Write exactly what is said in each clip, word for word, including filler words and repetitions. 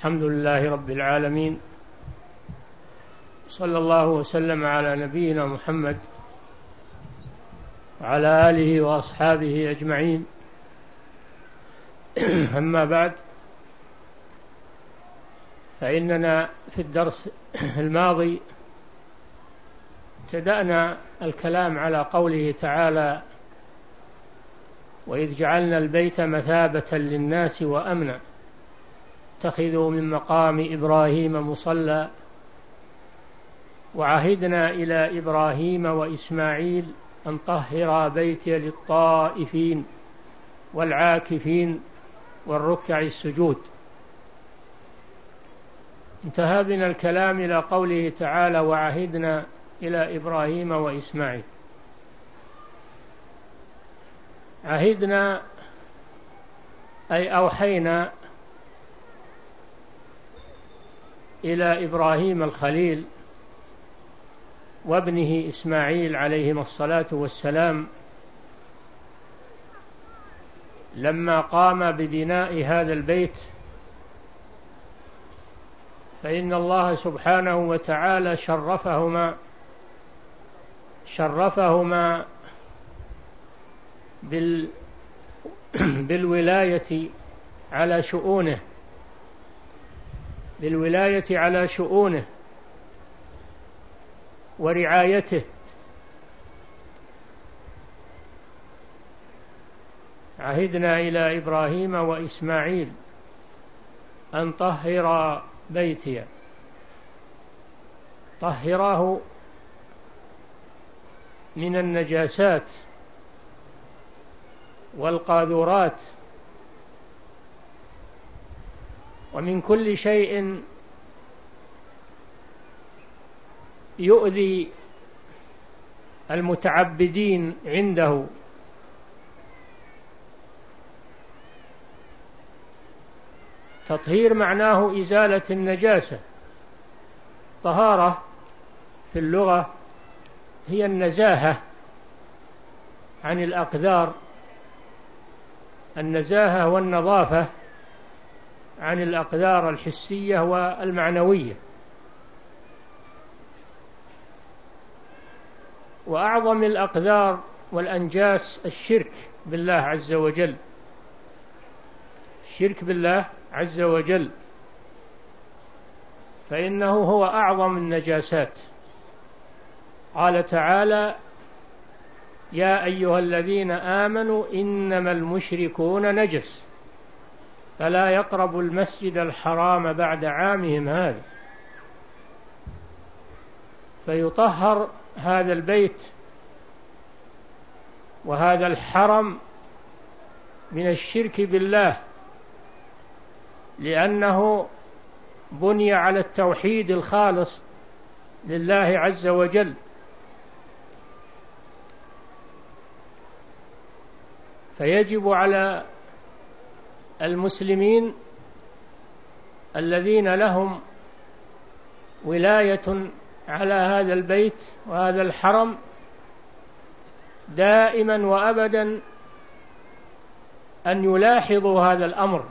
الحمد لله رب العالمين، صلى الله وسلم على نبينا محمد وعلى آله وأصحابه أجمعين. أما بعد، فإننا في الدرس الماضي ابتدأنا الكلام على قوله تعالى: وإذ جعلنا البيت مثابة للناس وأمنا اتخذوا من مقام إبراهيم مصلى وعهدنا إلى إبراهيم وإسماعيل أن طهرا بيتي للطائفين والعاكفين والركع السجود. انتهى بنا الكلام إلى قوله تعالى: وعهدنا إلى إبراهيم وإسماعيل. عهدنا أي أوحينا إلى إبراهيم الخليل وابنه إسماعيل عليهما الصلاة والسلام لما قام ببناء هذا البيت، فإن الله سبحانه وتعالى شرفهما شرفهما بال بالولاية على شؤونه بالولاية على شؤونه ورعايته. عهدنا إلى إبراهيم وإسماعيل أن طهرا بيتي. طهراه من النجاسات والقاذورات ومن كل شيء يؤذي المتعبدين عنده. تطهير معناه إزالة النجاسة. طهارة في اللغة هي النزاهة عن الأقذار، النزاهة والنظافة عن الأقذار الحسية والمعنوية. وأعظم الأقذار والأنجاس الشرك بالله عز وجل، الشرك بالله عز وجل، فإنه هو أعظم النجاسات. قال تعالى: يا أيها الذين آمنوا إنما المشركون نجس فلا يقربوا المسجد الحرام بعد عامهم هذا. فيطهر هذا البيت وهذا الحرم من الشرك بالله، لأنه بني على التوحيد الخالص لله عز وجل. فيجب على المسلمين الذين لهم ولاية على هذا البيت وهذا الحرم دائما وأبدا أن يلاحظوا هذا الأمر،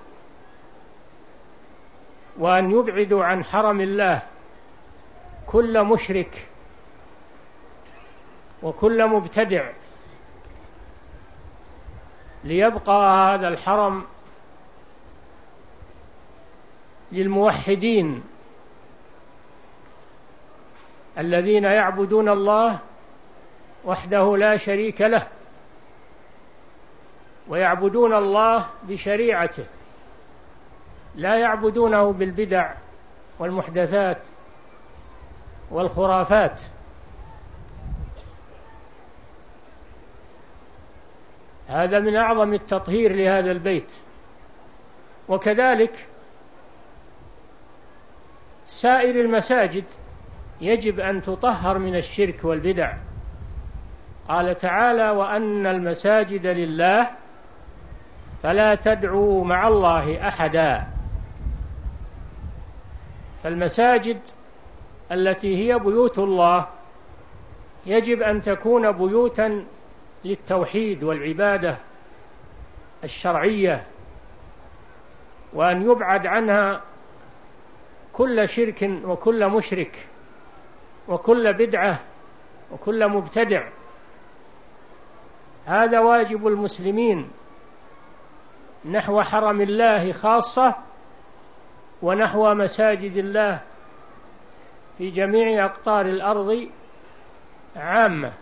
وأن يبعدوا عن حرم الله كل مشرك وكل مبتدع، ليبقى هذا الحرم للموحدين الذين يعبدون الله وحده لا شريك له، ويعبدون الله بشريعته، لا يعبدونه بالبدع والمحدثات والخرافات. هذا من أعظم التطهير لهذا البيت. وكذلك سائر المساجد يجب أن تطهر من الشرك والبدع. قال تعالى: وأن المساجد لله فلا تدعوا مع الله أحدا. فالمساجد التي هي بيوت الله يجب أن تكون بيوتا للتوحيد والعبادة الشرعية، وأن يبعد عنها كل شرك وكل مشرك وكل بدعة وكل مبتدع. هذا واجب المسلمين نحو حرم الله خاصة ونحو مساجد الله في جميع أقطار الأرض عامة.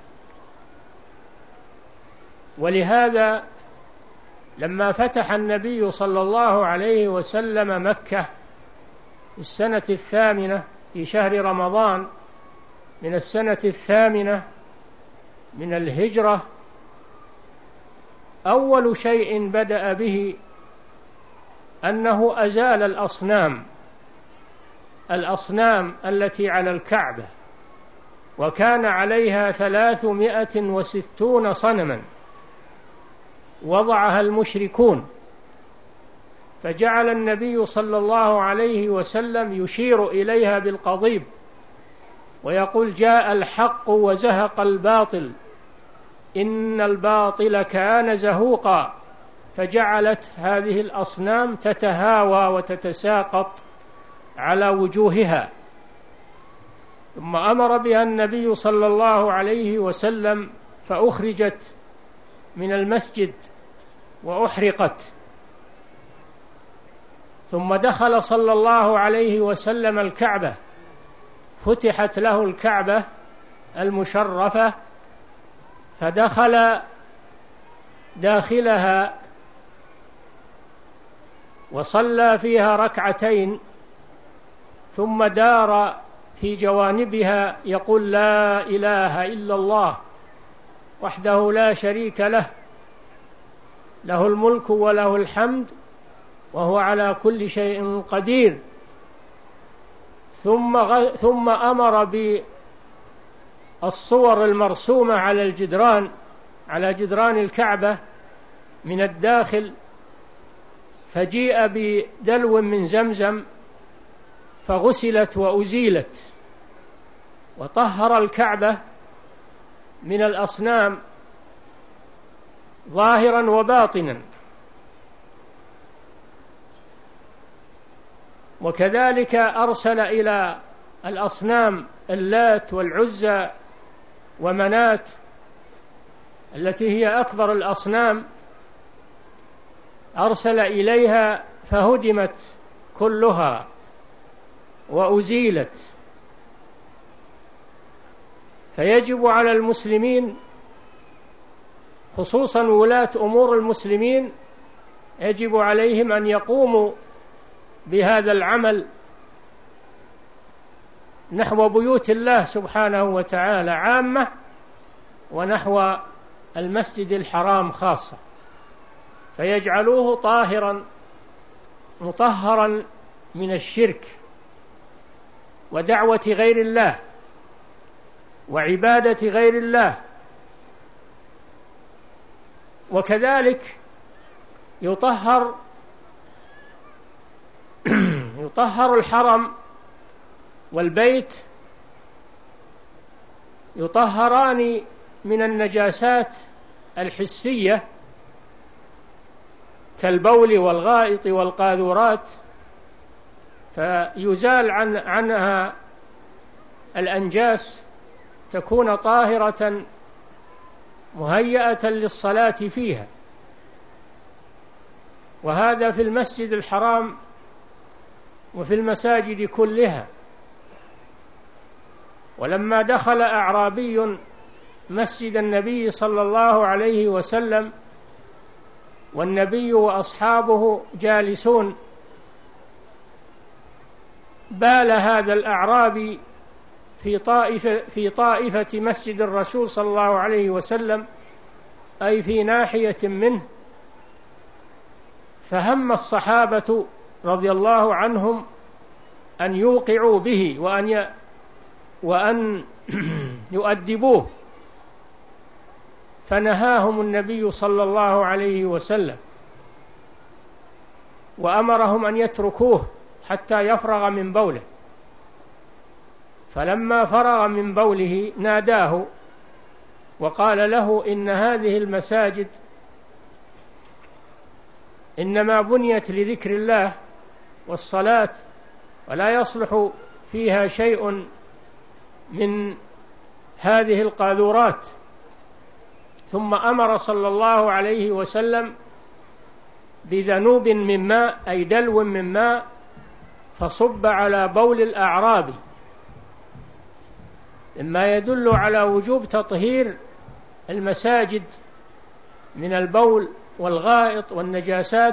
ولهذا لما فتح النبي صلى الله عليه وسلم مكة في السنة الثامنة في شهر رمضان من السنة الثامنة من الهجرة، أول شيء بدأ به أنه أزال الأصنام الأصنام التي على الكعبة، وكان عليها ثلاثمائة وستون صنما وضعها المشركون، فجعل النبي صلى الله عليه وسلم يشير إليها بالقضيب ويقول: جاء الحق وزهق الباطل إن الباطل كان زهوقا. فجعلت هذه الأصنام تتهاوى وتتساقط على وجوهها، ثم أمر بها النبي صلى الله عليه وسلم فأخرجت من المسجد وأحرقت. ثم دخل صلى الله عليه وسلم الكعبة، فتحت له الكعبة المشرفة، فدخل داخلها وصلى فيها ركعتين، ثم دار في جوانبها يقول: لا إله إلا الله وحده لا شريك له، له الملك وله الحمد وهو على كل شيء قدير. ثم غ... ثم أمر بالصور المرسومة على الجدران على جدران الكعبة من الداخل، فجيء بدلو من زمزم فغسلت وأزيلت، وطهر الكعبة من الأصنام ظاهرا وباطنا. وكذلك أرسل إلى الأصنام اللات والعزى ومنات التي هي أكبر الأصنام، أرسل إليها فهدمت كلها وأزيلت. فيجب على المسلمين خصوصا ولاة أمور المسلمين، يجب عليهم أن يقوموا بهذا العمل نحو بيوت الله سبحانه وتعالى عامة، ونحو المسجد الحرام خاصة، فيجعلوه طاهرا مطهرا من الشرك ودعوة غير الله وعبادة غير الله. وكذلك يطهر يطهر الحرم والبيت، يطهران من النجاسات الحسية كالبول والغائط والقاذورات، فيزال عن عنها الأنجاس، تكون طاهرة مهيئة للصلاة فيها. وهذا في المسجد الحرام وفي المساجد كلها. ولما دخل أعرابي مسجد النبي صلى الله عليه وسلم والنبي وأصحابه جالسون، بال هذا الأعرابي في طائفة, في طائفة مسجد الرسول صلى الله عليه وسلم، أي في ناحية منه، فهم الصحابة رضي الله عنهم أن يوقعوا به وأن ي... وأن يؤدبوه، فنهاهم النبي صلى الله عليه وسلم وأمرهم أن يتركوه حتى يفرغ من بوله. فلما فرغ من بوله ناداه وقال له: إن هذه المساجد إنما بنيت لذكر الله والصلاة ولا يصلح فيها شيء من هذه القاذورات. ثم أمر صلى الله عليه وسلم بذنوب من ماء، أي دلو من ماء، فصب على بول الأعرابي، مما يدل على وجوب تطهير المساجد من البول والغائط والنجاسات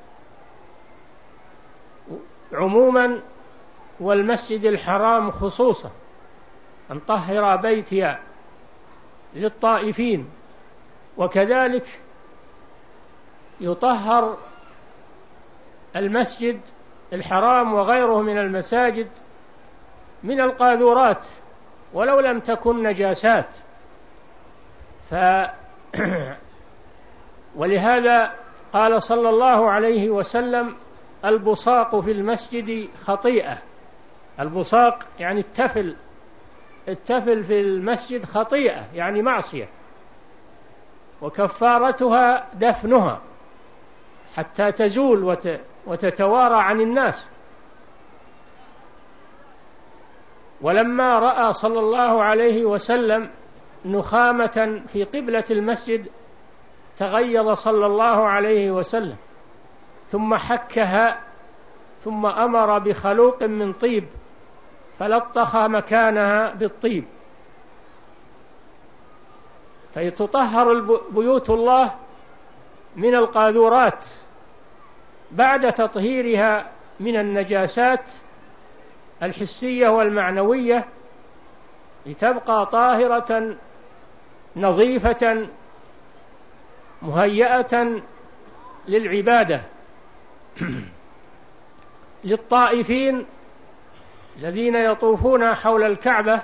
عموما، والمسجد الحرام خصوصا، أن طهر بيتي للطائفين. وكذلك يطهر المسجد الحرام وغيره من المساجد من القاذورات ولو لم تكن نجاسات. ف ولهذا قال صلى الله عليه وسلم: البصاق في المسجد خطيئة. البصاق يعني التفل، التفل في المسجد خطيئة يعني معصية، وكفارتها دفنها حتى تزول وتتوارى عن الناس. ولما رأى صلى الله عليه وسلم نخامة في قبلة المسجد تغيظ صلى الله عليه وسلم، ثم حكها، ثم أمر بخلوق من طيب فلطخ مكانها بالطيب. فيتطهر بيوت الله من القاذورات بعد تطهيرها من النجاسات الحسية والمعنوية، لتبقى طاهرة نظيفة مهيئة للعبادة. للطائفين الذين يطوفون حول الكعبة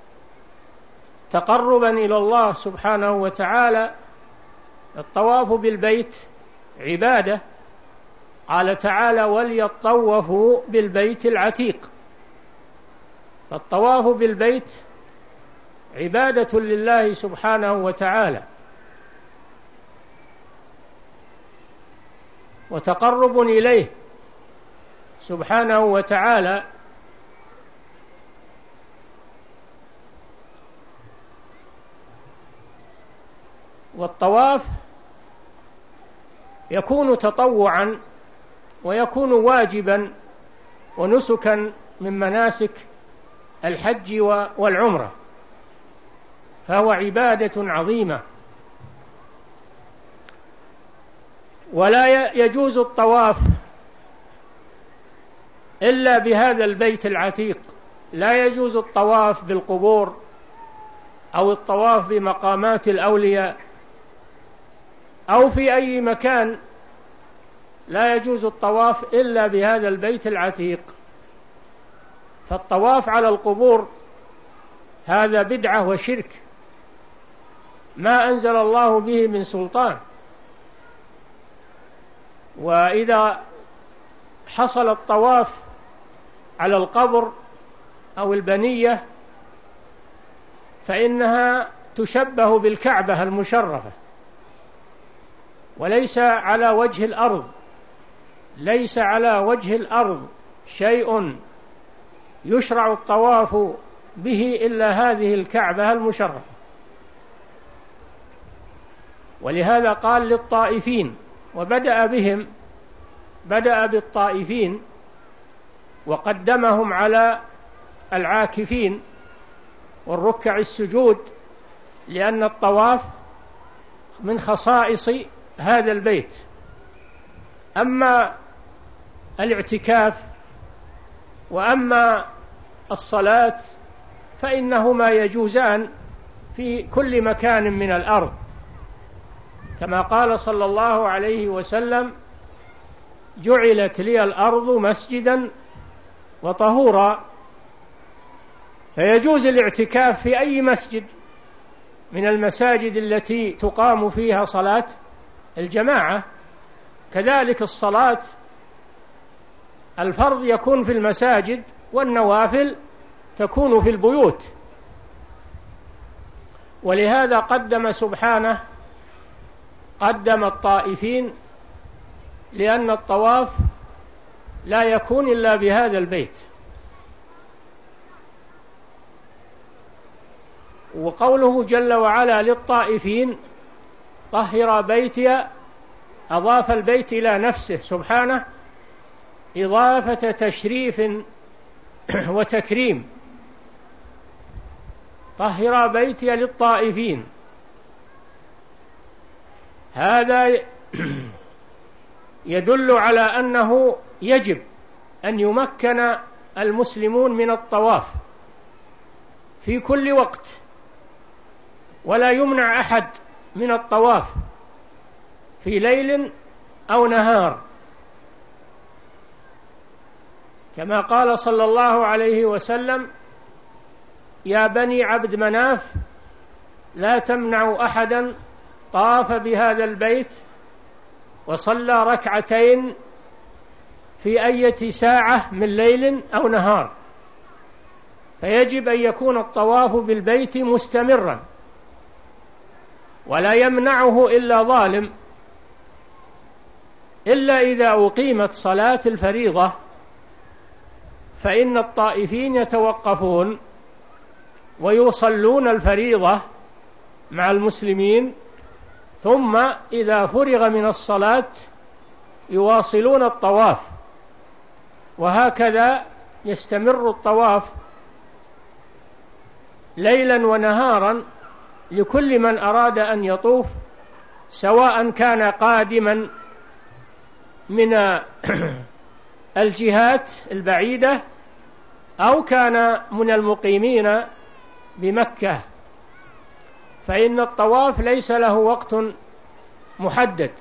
تقربا إلى الله سبحانه وتعالى، الطواف بالبيت عبادة. قال تعالى: وليطوفوا بالبيت العتيق. فالطواف بالبيت عبادة لله سبحانه وتعالى وتقرب إليه سبحانه وتعالى. والطواف يكون تطوعا ويكون واجبا ونسكا من مناسك الحج والعمرة، فهو عبادة عظيمة. ولا يجوز الطواف إلا بهذا البيت العتيق، لا يجوز الطواف بالقبور أو الطواف بمقامات الأولياء أو في أي مكان، لا يجوز الطواف إلا بهذا البيت العتيق. فالطواف على القبور هذا بدعة وشرك ما أنزل الله به من سلطان. وإذا حصل الطواف على القبر أو البنية فإنها تشبه بالكعبة المشرفة، وليس على وجه الأرض ليس على وجه الأرض شيء يشرع الطواف به إلا هذه الكعبة المشرفة. ولهذا قال للطائفين، وبدأ بهم بدأ بالطائفين وقدمهم على العاكفين والركع السجود، لأن الطواف من خصائص هذا البيت. أما الاعتكاف وأما الصلاة فإنهما يجوزان في كل مكان من الأرض، كما قال صلى الله عليه وسلم: جعلت لي الأرض مسجدا وطهورا. فيجوز الاعتكاف في أي مسجد من المساجد التي تقام فيها صلاة الجماعة. كذلك الصلاة الفرض يكون في المساجد، والنوافل تكون في البيوت. ولهذا قدم سبحانه قدم الطائفين، لأن الطواف لا يكون إلا بهذا البيت. وقوله جل وعلا للطائفين طهر بيتي، أضاف البيت إلى نفسه سبحانه إضافة تشريف وتكريم. طهر بيتي للطائفين، هذا يدل على أنه يجب أن يمكن المسلمون من الطواف في كل وقت، ولا يمنع أحد من الطواف في ليل أو نهار، كما قال صلى الله عليه وسلم: يا بني عبد مناف لا تمنعوا أحدا طاف بهذا البيت وصلى ركعتين في أي ساعة من ليل أو نهار. فيجب أن يكون الطواف بالبيت مستمرا، ولا يمنعه إلا ظالم، إلا إذا أقيمت صلاة الفريضة فإن الطائفين يتوقفون ويصلون الفريضة مع المسلمين، ثم إذا فرغ من الصلاة يواصلون الطواف، وهكذا يستمر الطواف ليلا ونهارا لكل من أراد أن يطوف، سواء كان قادما من الجهات البعيدة أو كان من المقيمين بمكة، فإن الطواف ليس له وقت محدد،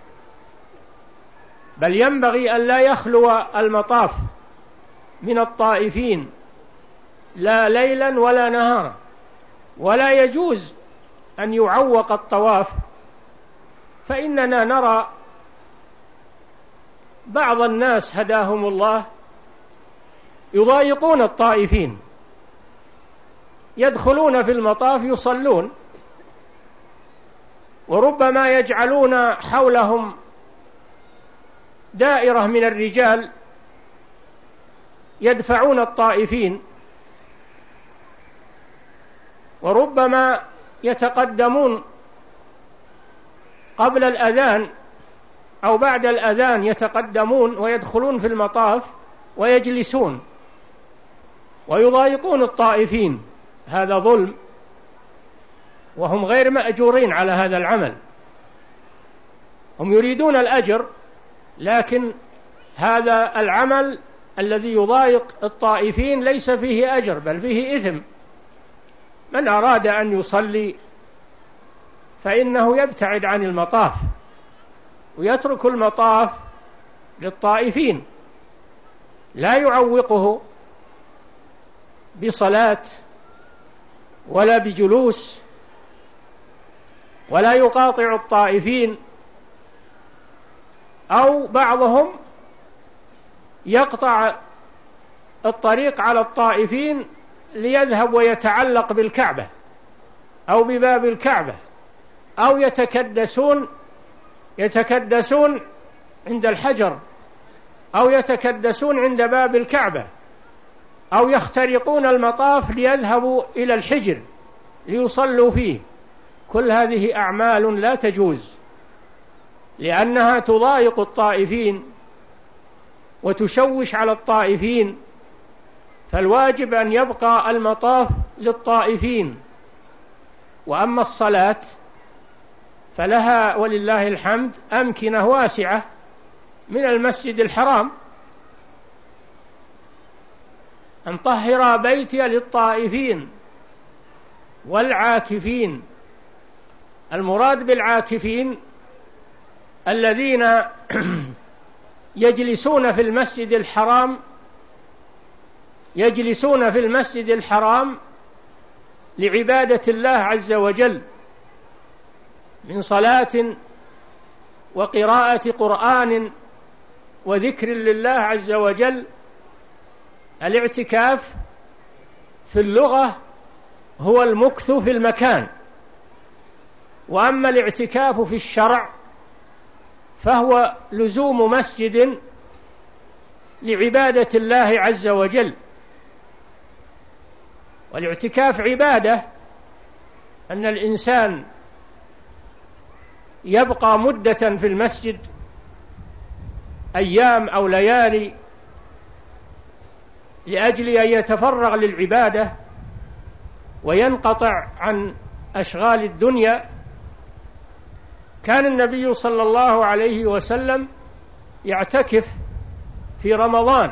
بل ينبغي أن لا يخلو المطاف من الطائفين لا ليلا ولا نهارا، ولا يجوز أن يعوق الطواف. فإننا نرى بعض الناس هداهم الله يضايقون الطائفين، يدخلون في المطاف يصلون، وربما يجعلون حولهم دائرة من الرجال يدفعون الطائفين، وربما يتقدمون قبل الأذان أو بعد الأذان، يتقدمون ويدخلون في المطاف ويجلسون ويضايقون الطائفين. هذا ظلم، وهم غير مأجورين على هذا العمل، هم يريدون الأجر، لكن هذا العمل الذي يضايق الطائفين ليس فيه أجر بل فيه إثم. من أراد أن يصلي فإنه يبتعد عن المطاف ويترك المطاف للطائفين، لا يعوقه بصلاة ولا بجلوس، ولا يقاطع الطائفين. أو بعضهم يقطع الطريق على الطائفين ليذهب ويتعلق بالكعبة أو بباب الكعبة، أو يتكدسون يتكدسون عند الحجر، أو يتكدسون عند باب الكعبة، أو يخترقون المطاف ليذهبوا إلى الحجر ليصلوا فيه. كل هذه أعمال لا تجوز، لأنها تضايق الطائفين وتشوش على الطائفين، فالواجب أن يبقى المطاف للطائفين. وأما الصلاة فلها ولله الحمد أمكنة واسعة من المسجد الحرام. أن طهر بيتي للطائفين والعاكفين. المراد بالعاكفين الذين يجلسون في المسجد الحرام يجلسون في المسجد الحرام لعبادة الله عز وجل من صلاة وقراءة قرآن وذكر لله عز وجل. الاعتكاف في اللغة هو المكث في المكان، وأما الاعتكاف في الشرع فهو لزوم مسجد لعبادة الله عز وجل. والاعتكاف عبادة أن الإنسان يبقى مدة في المسجد أيام أو ليالي لأجل أن يتفرغ للعبادة وينقطع عن أشغال الدنيا، كان النبي صلى الله عليه وسلم يعتكف في رمضان،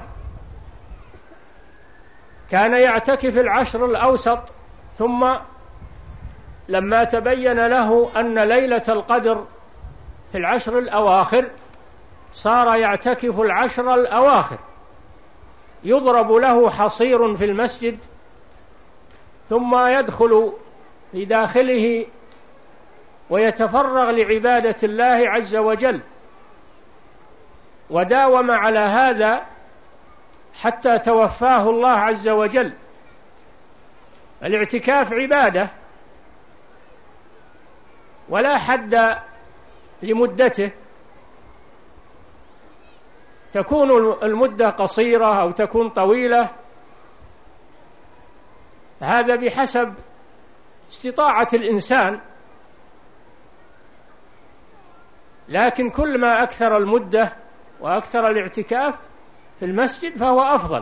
كان يعتكف العشر الأوسط، ثم لما تبين له أن ليلة القدر في العشر الأواخر صار يعتكف العشر الأواخر، يضرب له حصير في المسجد ثم يدخل في داخله ويتفرغ لعبادة الله عز وجل، وداوم على هذا حتى توفاه الله عز وجل. الاعتكاف عبادة ولا حد لمدته، تكون المدة قصيرة أو تكون طويلة، هذا بحسب استطاعة الإنسان، لكن كل ما أكثر المدة وأكثر الاعتكاف في المسجد فهو أفضل،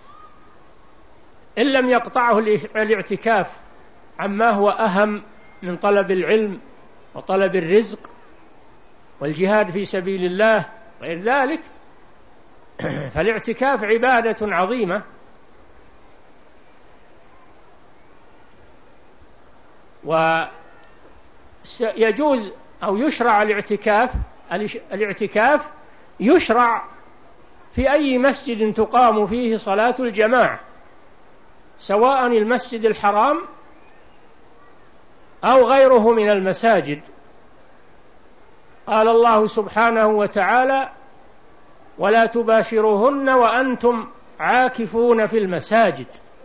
إن لم يقطعه الاعتكاف عما هو أهم من طلب العلم وطلب الرزق والجهاد في سبيل الله غير ذلك، فالاعتكاف عبادة عظيمة. ويجوز أو يشرع الاعتكاف الاعتكاف يشرع في أي مسجد تقام فيه صلاة الجماعة، سواء المسجد الحرام أو غيره من المساجد. قال الله سبحانه وتعالى: ولا تباشروهن وأنتم عاكفون في المساجد.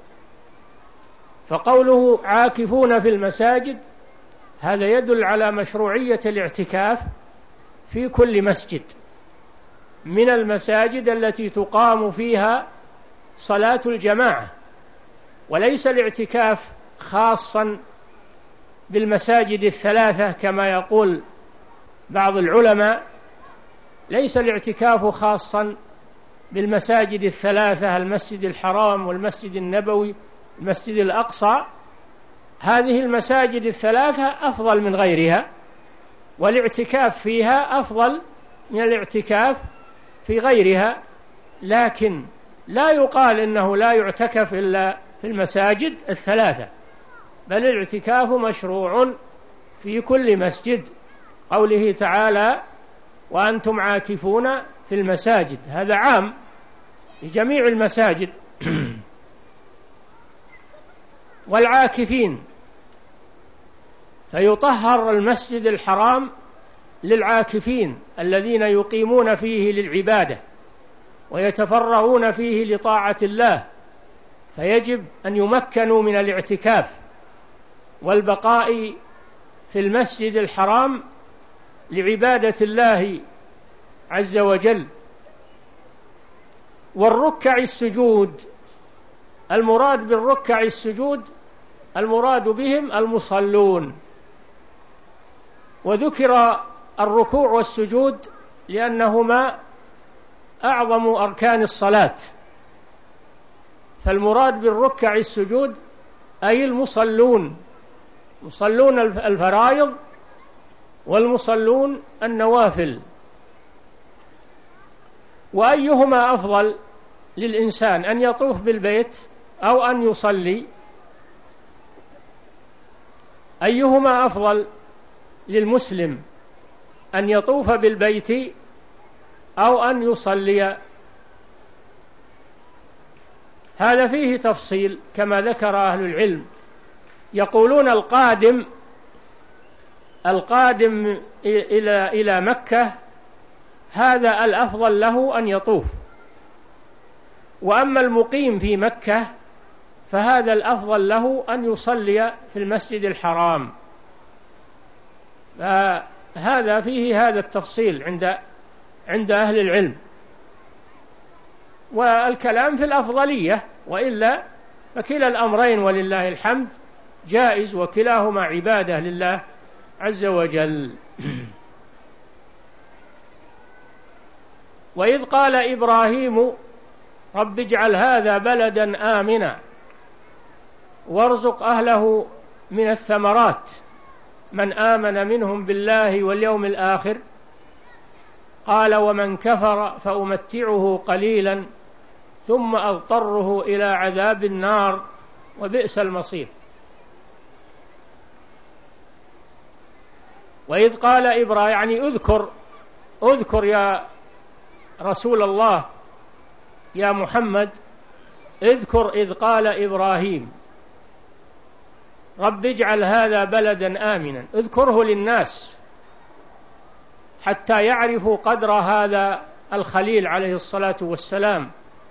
فقوله عاكفون في المساجد هذا يدل على مشروعية الاعتكاف في كل مسجد من المساجد التي تقام فيها صلاة الجماعة، وليس الاعتكاف خاصا بالمساجد الثلاثة كما يقول بعض العلماء، ليس الاعتكاف خاصا بالمساجد الثلاثة، المسجد الحرام والمسجد النبوي المسجد الأقصى، هذه المساجد الثلاثة أفضل من غيرها، والاعتكاف فيها أفضل من الاعتكاف في غيرها، لكن لا يقال إنه لا يعتكف إلا في المساجد الثلاثة، بل الاعتكاف مشروع في كل مسجد، قوله تعالى: وأنتم عاكفون في المساجد، هذا عام لجميع المساجد. والعاكفين، فيطهر المسجد الحرام للعاكفين الذين يقيمون فيه للعبادة ويتفرغون فيه لطاعة الله، فيجب أن يمكنوا من الاعتكاف والبقاء في المسجد الحرام لعبادة الله عز وجل. والركع السجود، المراد بالركع السجود المراد بهم المصلون، وذكر الركوع والسجود لأنهما أعظم أركان الصلاة، فالمراد بالركع السجود أي المصلون، مصلون الفرائض والمصلون النوافل. وأيهما أفضل للإنسان، أن يطوف بالبيت أو أن يصلي؟ أيهما أفضل للمسلم، أن يطوف بالبيت أو أن يصلي؟ هذا فيه تفصيل كما ذكر أهل العلم، يقولون القادم القادم إلى إلى مكة هذا الأفضل له أن يطوف، وأما المقيم في مكة فهذا الأفضل له أن يصلي في المسجد الحرام. فهذا فيه هذا التفصيل عند عند أهل العلم، والكلام في الأفضلية، وإلا فكلا الأمرين ولله الحمد جائز، وكلاهما عبادة لله عز وجل. وإذ قال إبراهيم رب اجعل هذا بلدا آمنا وارزق أهله من الثمرات من آمن منهم بالله واليوم الآخر، قال ومن كفر فأمتعه قليلا ثم أضطره إلى عذاب النار وبئس المصير. وإذ قال إبراهيم، يعني اذكر اذكر يا رسول الله يا محمد، اذكر إذ قال إبراهيم رب اجعل هذا بلدا آمنا، اذكره للناس حتى يعرفوا قدر هذا الخليل عليه الصلاة والسلام.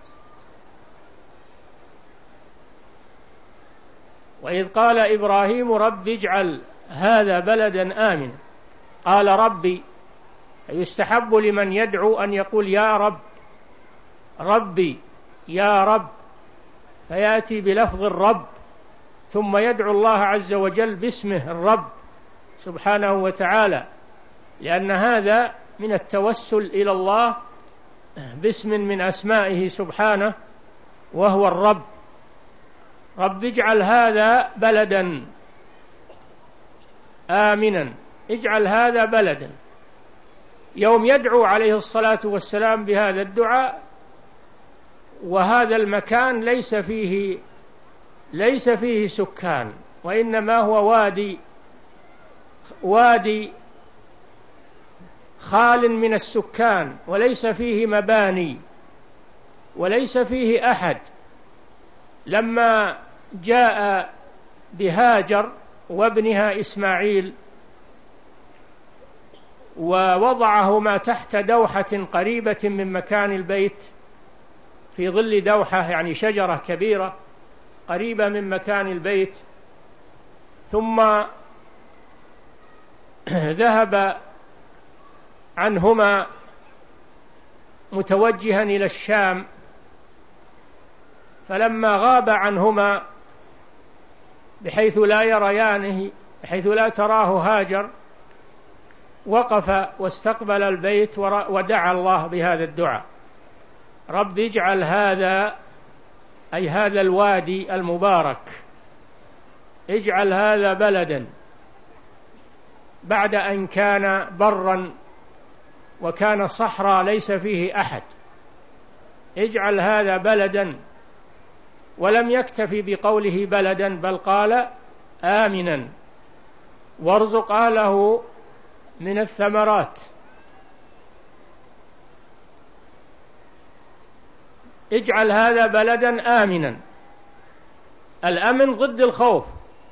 وإذ قال إبراهيم رب اجعل هذا بلدا آمنا، قال ربي، يستحب لمن يدعو أن يقول يا رب، ربي يا رب، فيأتي بلفظ الرب ثم يدعو الله عز وجل باسمه الرب سبحانه وتعالى، لأن هذا من التوسل إلى الله باسم من أسمائه سبحانه وهو الرب. رب اجعل هذا بلدا آمنا، اجعل هذا بلدا. يوم يدعو عليه الصلاة والسلام بهذا الدعاء، وهذا المكان ليس فيه ليس فيه سكان، وإنما هو وادي وادي خال من السكان، وليس فيه مباني وليس فيه أحد. لما جاء بهاجر وابنها إسماعيل ووضعهما تحت دوحة قريبة من مكان البيت، في ظل دوحة يعني شجرة كبيرة قريبة من مكان البيت، ثم ذهب عنهما متوجها إلى الشام، فلما غاب عنهما بحيث لا يريانه، بحيث لا تراه هاجر، وقف واستقبل البيت ودعا الله بهذا الدعاء، رب اجعل هذا، أي هذا الوادي المبارك، اجعل هذا بلدا، بعد أن كان برا وكان صحراء ليس فيه أحد، اجعل هذا بلدا. ولم يكتفي بقوله بلدا، بل قال آمنا وارزق أهله من الثمرات. اجعل هذا بلدا آمنا، الأمن ضد الخوف،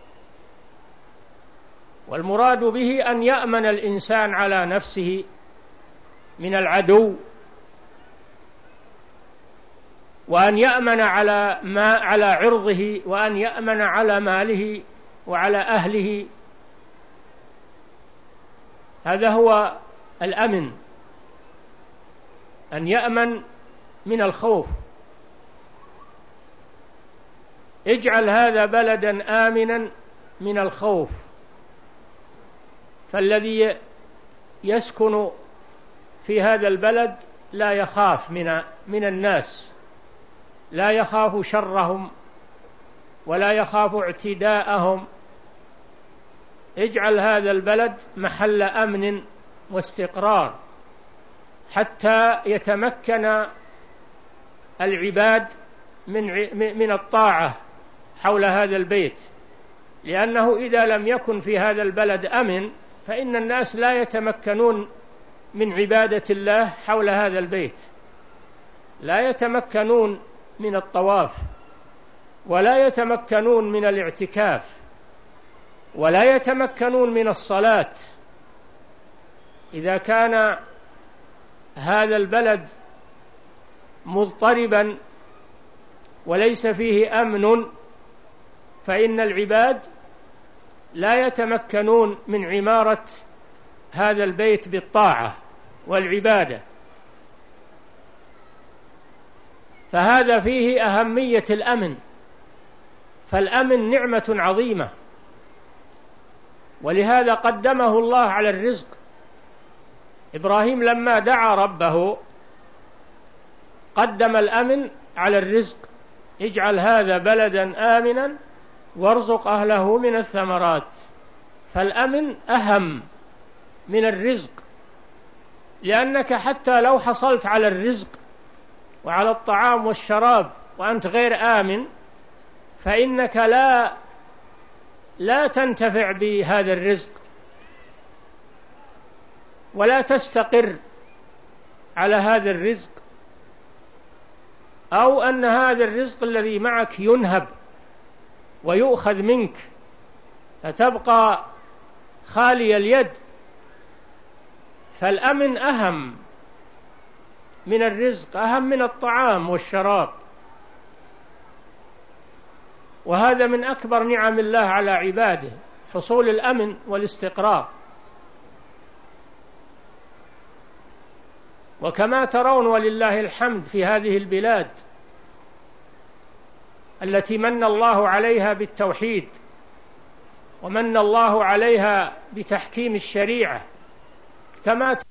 والمراد به أن يأمن الإنسان على نفسه من العدو، وأن يأمن على ما على عرضه، وأن يأمن على ماله وعلى أهله. هذا هو الأمن، أن يأمن من الخوف. اجعل هذا بلدا آمنا من الخوف، فالذي يسكن في هذا البلد لا يخاف من من الناس، لا يخاف شرهم ولا يخاف اعتداءهم. اجعل هذا البلد محل أمن واستقرار حتى يتمكن العباد من من الطاعة حول هذا البيت، لأنه إذا لم يكن في هذا البلد أمن فإن الناس لا يتمكنون من عبادة الله حول هذا البيت، لا يتمكنون من الطواف، ولا يتمكنون من الاعتكاف، ولا يتمكنون من الصلاة. إذا كان هذا البلد مضطربا وليس فيه أمن، فإن العباد لا يتمكنون من عمارة هذا البيت بالطاعة والعبادة. فهذا فيه أهمية الأمن، فالأمن نعمة عظيمة ولهذا قدمه الله على الرزق. إبراهيم لما دعا ربه قدم الأمن على الرزق: اجعل هذا بلدا آمنا وارزق أهله من الثمرات. فالأمن أهم من الرزق، لأنك حتى لو حصلت على الرزق وعلى الطعام والشراب وأنت غير آمن فإنك لا لا تنتفع بهذا الرزق ولا تستقر على هذا الرزق، أو أن هذا الرزق الذي معك ينهب ويؤخذ منك فتبقى خالي اليد. فالأمن أهم من الرزق، أهم من الطعام والشراب، وهذا من أكبر نعم الله على عباده، حصول الأمن والاستقرار. وكما ترون ولله الحمد في هذه البلاد التي من الله عليها بالتوحيد ومن الله عليها بتحكيم الشريعة، كما